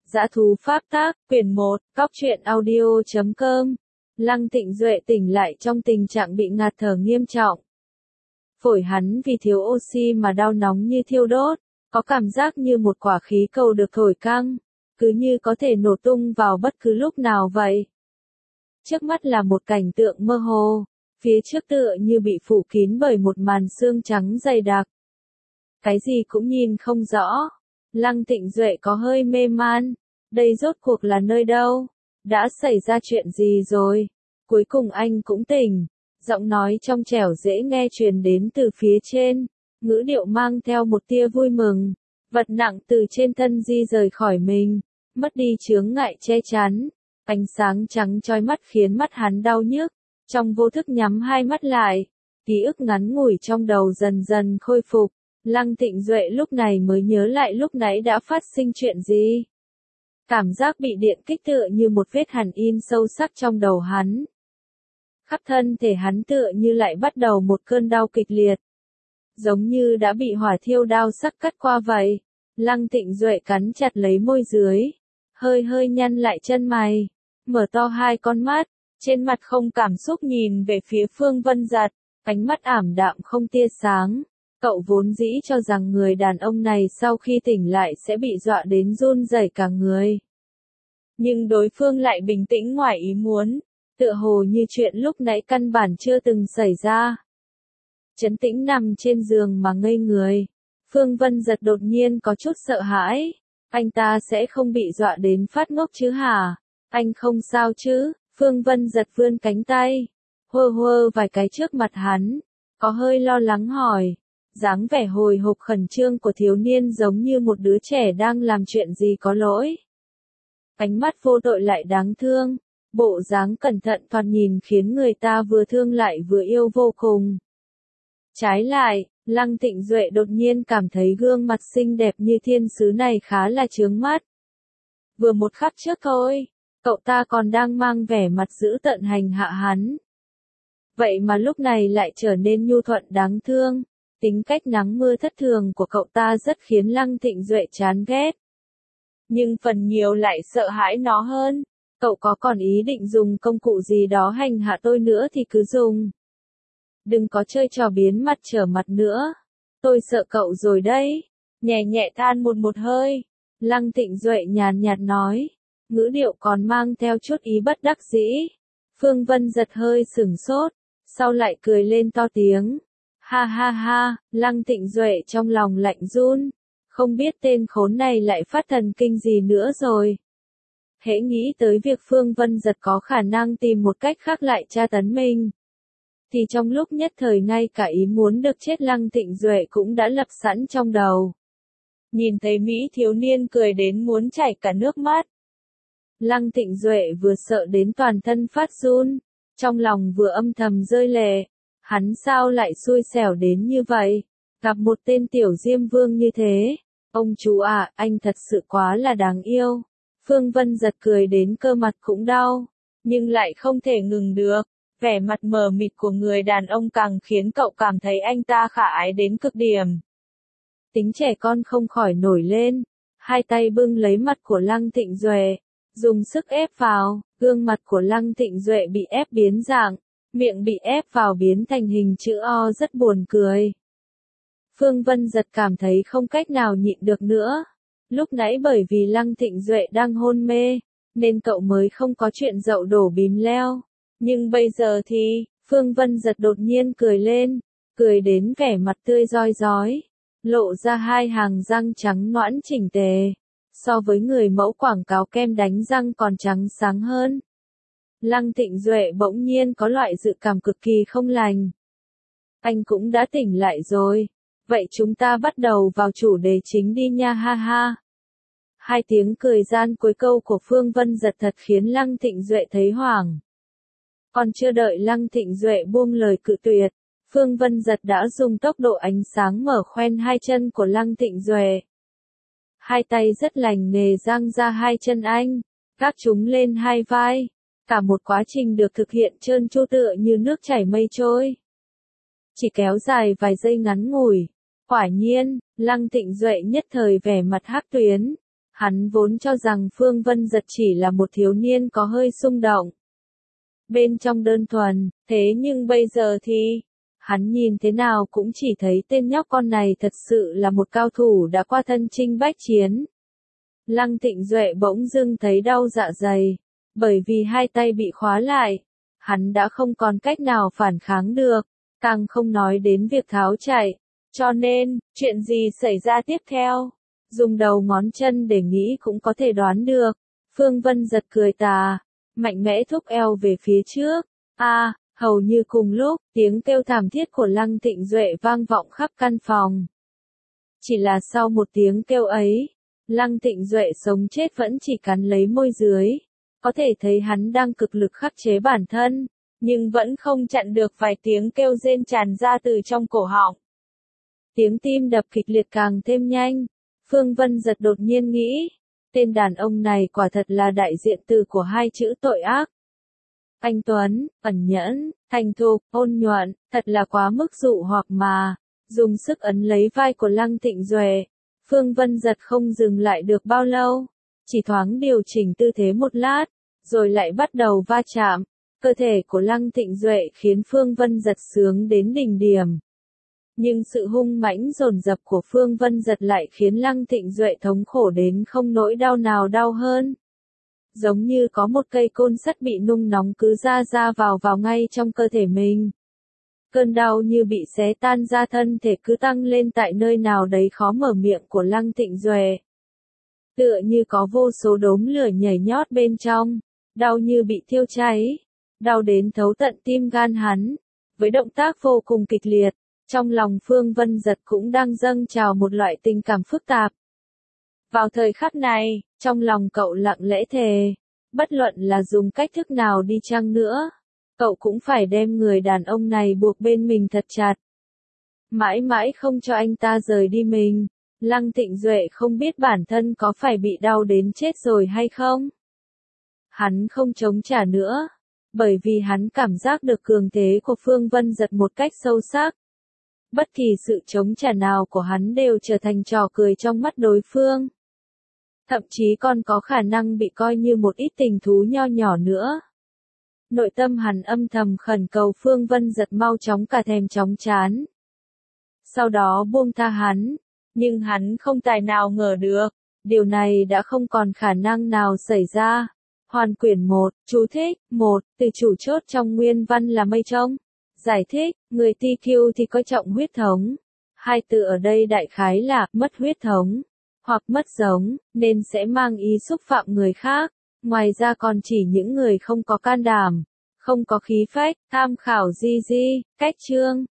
Dã thú pháp tác, quyển 1, Cóc truyện audio.com. Lăng Tịnh Duệ tỉnh lại trong tình trạng bị ngạt thở nghiêm trọng. Phổi hắn vì thiếu oxy mà đau nóng như thiêu đốt, có cảm giác như một quả khí cầu được thổi căng, cứ như có thể nổ tung vào bất cứ lúc nào vậy. Trước mắt là một cảnh tượng mơ hồ, phía trước tựa như bị phủ kín bởi một màn sương trắng dày đặc. Cái gì cũng nhìn không rõ. Lăng Tịnh Duệ có hơi mê man, đây rốt cuộc là nơi đâu? Đã xảy ra chuyện gì rồi? Cuối cùng anh cũng tỉnh, giọng nói trong trẻo dễ nghe truyền đến từ phía trên, ngữ điệu mang theo một tia vui mừng, vật nặng từ trên thân di rời khỏi mình, mất đi chướng ngại che chắn, ánh sáng trắng chói mắt khiến mắt hắn đau nhức, trong vô thức nhắm hai mắt lại, ký ức ngắn ngủi trong đầu dần dần khôi phục. Lăng Tịnh Duệ lúc này mới nhớ lại lúc nãy đã phát sinh chuyện gì. Cảm giác bị điện kích tựa như một vết hằn in sâu sắc trong đầu hắn. Khắp thân thể hắn tựa như lại bắt đầu một cơn đau kịch liệt. Giống như đã bị hỏa thiêu đao sắc cắt qua vậy. Lăng Tịnh Duệ cắn chặt lấy môi dưới, hơi nhăn lại chân mày, mở to hai con mắt, trên mặt không cảm xúc nhìn về phía Phương Vân Giật, ánh mắt ảm đạm không tia sáng. Cậu vốn dĩ cho rằng người đàn ông này sau khi tỉnh lại sẽ bị dọa đến run rẩy cả người. Nhưng đối phương lại bình tĩnh ngoài ý muốn, tựa hồ như chuyện lúc nãy căn bản chưa từng xảy ra. Trấn tĩnh nằm trên giường mà ngây người. Phương Vân Giật đột nhiên có chút sợ hãi. Anh ta sẽ không bị dọa đến phát ngốc chứ hả? Anh không sao chứ? Phương Vân Giật vươn cánh tay, hơ vài cái trước mặt hắn, có hơi lo lắng hỏi. Dáng vẻ hồi hộp khẩn trương của thiếu niên giống như một đứa trẻ đang làm chuyện gì có lỗi. Ánh mắt vô tội lại đáng thương, bộ dáng cẩn thận thoạt nhìn khiến người ta vừa thương lại vừa yêu vô cùng. Trái lại, Lăng Tịnh Duệ đột nhiên cảm thấy gương mặt xinh đẹp như thiên sứ này khá là chướng mắt. Vừa một khắc trước thôi, cậu ta còn đang mang vẻ mặt dữ tợn hành hạ hắn. Vậy mà lúc này lại trở nên nhu thuận đáng thương. Tính cách nắng mưa thất thường của cậu ta rất khiến Lăng Tịnh Duệ chán ghét. Nhưng phần nhiều lại sợ hãi nó hơn. Cậu có còn ý định dùng công cụ gì đó hành hạ tôi nữa thì cứ dùng. Đừng có chơi trò biến mặt trở mặt nữa. Tôi sợ cậu rồi đấy. Nhẹ nhẹ than một hơi. Lăng Tịnh Duệ nhàn nhạt nói. Ngữ điệu còn mang theo chút ý bất đắc dĩ. Phương Vân Giật hơi sửng sốt. Sau lại cười lên to tiếng. Ha, Lăng Tịnh Duệ trong lòng lạnh run, không biết tên khốn này lại phát thần kinh gì nữa rồi. Hễ nghĩ tới việc Phương Vân Giật có khả năng tìm một cách khác lại tra tấn mình, thì trong lúc nhất thời ngay cả ý muốn được chết Lăng Tịnh Duệ cũng đã lập sẵn trong đầu. Nhìn thấy Mỹ thiếu niên cười đến muốn chảy cả nước mắt. Lăng Tịnh Duệ vừa sợ đến toàn thân phát run, trong lòng vừa âm thầm rơi lệ. Hắn sao lại xui xẻo đến như vậy, gặp một tên tiểu diêm vương như thế. Ông chú à, anh thật sự quá là đáng yêu. Phương Vân Giật cười đến cơ mặt cũng đau, nhưng lại không thể ngừng được. Vẻ mặt mờ mịt của người đàn ông càng khiến cậu cảm thấy anh ta khả ái đến cực điểm. Tính trẻ con không khỏi nổi lên, hai tay bưng lấy mặt của Lăng Tịnh Duệ, dùng sức ép vào, gương mặt của Lăng Tịnh Duệ bị ép biến dạng. Miệng bị ép vào biến thành hình chữ O rất buồn cười. Phương Vân Giật cảm thấy không cách nào nhịn được nữa. Lúc nãy bởi vì Lăng Tịnh Duệ đang hôn mê, nên cậu mới không có chuyện dậu đổ bìm leo. Nhưng bây giờ thì, Phương Vân Giật đột nhiên cười lên, cười đến vẻ mặt tươi rói rói, lộ ra hai hàng răng trắng nõn chỉnh tề, so với người mẫu quảng cáo kem đánh răng còn trắng sáng hơn. Lăng Tịnh Duệ bỗng nhiên có loại dự cảm cực kỳ không lành. Anh cũng đã tỉnh lại rồi. Vậy chúng ta bắt đầu vào chủ đề chính đi nha ha. Hai tiếng cười gian cuối câu của Phương Vân Giật thật khiến Lăng Tịnh Duệ thấy hoảng. Còn chưa đợi Lăng Tịnh Duệ buông lời cự tuyệt, Phương Vân Giật đã dùng tốc độ ánh sáng mở khoen hai chân của Lăng Tịnh Duệ. Hai tay rất lành nghề giang ra hai chân anh, gác chúng lên hai vai. Cả một quá trình được thực hiện trơn tru tựa như nước chảy mây trôi. Chỉ kéo dài vài giây ngắn ngủi. Quả nhiên, Lăng Tịnh Duệ nhất thời vẻ mặt hắc tuyến. Hắn vốn cho rằng Phương Vân Giật chỉ là một thiếu niên có hơi xung động. Bên trong đơn thuần, thế nhưng bây giờ thì, hắn nhìn thế nào cũng chỉ thấy tên nhóc con này thật sự là một cao thủ đã qua thân chinh bách chiến. Lăng Thịnh Duệ bỗng dưng thấy đau dạ dày, bởi vì hai tay bị khóa lại, hắn đã không còn cách nào phản kháng được, càng không nói đến việc tháo chạy, cho nên, chuyện gì xảy ra tiếp theo, dùng đầu ngón chân để nghĩ cũng có thể đoán được. Phương Vân Giật cười tà, mạnh mẽ thúc eo về phía trước, hầu như cùng lúc, tiếng kêu thảm thiết của Lăng Thịnh Duệ vang vọng khắp căn phòng. Chỉ là sau một tiếng kêu ấy, Lăng Thịnh Duệ sống chết vẫn chỉ cắn lấy môi dưới, có thể thấy hắn đang cực lực khắc chế bản thân, nhưng vẫn không chặn được vài tiếng kêu rên tràn ra từ trong cổ họng. Tiếng tim đập kịch liệt càng thêm nhanh, Phương Vân Giật đột nhiên nghĩ, tên đàn ông này quả thật là đại diện từ của hai chữ tội ác. Anh Tuấn, ẩn nhẫn, thành thục, ôn nhuận, thật là quá mức dụ hoặc mà, dùng sức ấn lấy vai của Lăng Thịnh Duệ. Phương Vân Giật không dừng lại được bao lâu, chỉ thoáng điều chỉnh tư thế một lát, rồi lại bắt đầu va chạm. Cơ thể của Lăng Thịnh Duệ khiến Phương Vân Giật sướng đến đỉnh điểm. Nhưng sự hung mãnh dồn dập của Phương Vân Giật lại khiến Lăng Thịnh Duệ thống khổ đến không nỗi đau nào đau hơn. Giống như có một cây côn sắt bị nung nóng cứ ra vào ngay trong cơ thể mình. Cơn đau như bị xé tan ra thân thể cứ tăng lên tại nơi nào đấy khó mở miệng của Lăng Thịnh Duệ. Tựa như có vô số đốm lửa nhảy nhót bên trong, đau như bị thiêu cháy, đau đến thấu tận tim gan hắn. Với động tác vô cùng kịch liệt, trong lòng Phương Vân Giật cũng đang dâng trào một loại tình cảm phức tạp. Vào thời khắc này, trong lòng cậu lặng lẽ thề, bất luận là dùng cách thức nào đi chăng nữa, cậu cũng phải đem người đàn ông này buộc bên mình thật chặt. Mãi mãi không cho anh ta rời đi mình. Lăng Thịnh Duệ không biết bản thân có phải bị đau đến chết rồi hay không. Hắn không chống trả nữa, bởi vì hắn cảm giác được cường thế của Phương Vân Giật một cách sâu sắc. Bất kỳ sự chống trả nào của hắn đều trở thành trò cười trong mắt đối phương. Thậm chí còn có khả năng bị coi như một ít tình thú nho nhỏ nữa. Nội tâm hắn âm thầm khẩn cầu Phương Vân Giật mau chóng cả thèm chóng chán. Sau đó buông tha hắn, nhưng hắn không tài nào ngờ được, điều này đã không còn khả năng nào xảy ra. Hoàn quyển 1, chú thích, 1, từ chủ chốt trong nguyên văn là mây trông. Giải thích, người TQ thì coi trọng huyết thống. Hai từ ở đây đại khái là mất huyết thống, hoặc mất giống, nên sẽ mang ý xúc phạm người khác. Ngoài ra còn chỉ những người không có can đảm, không có khí phách. Tham khảo GG, cách chương.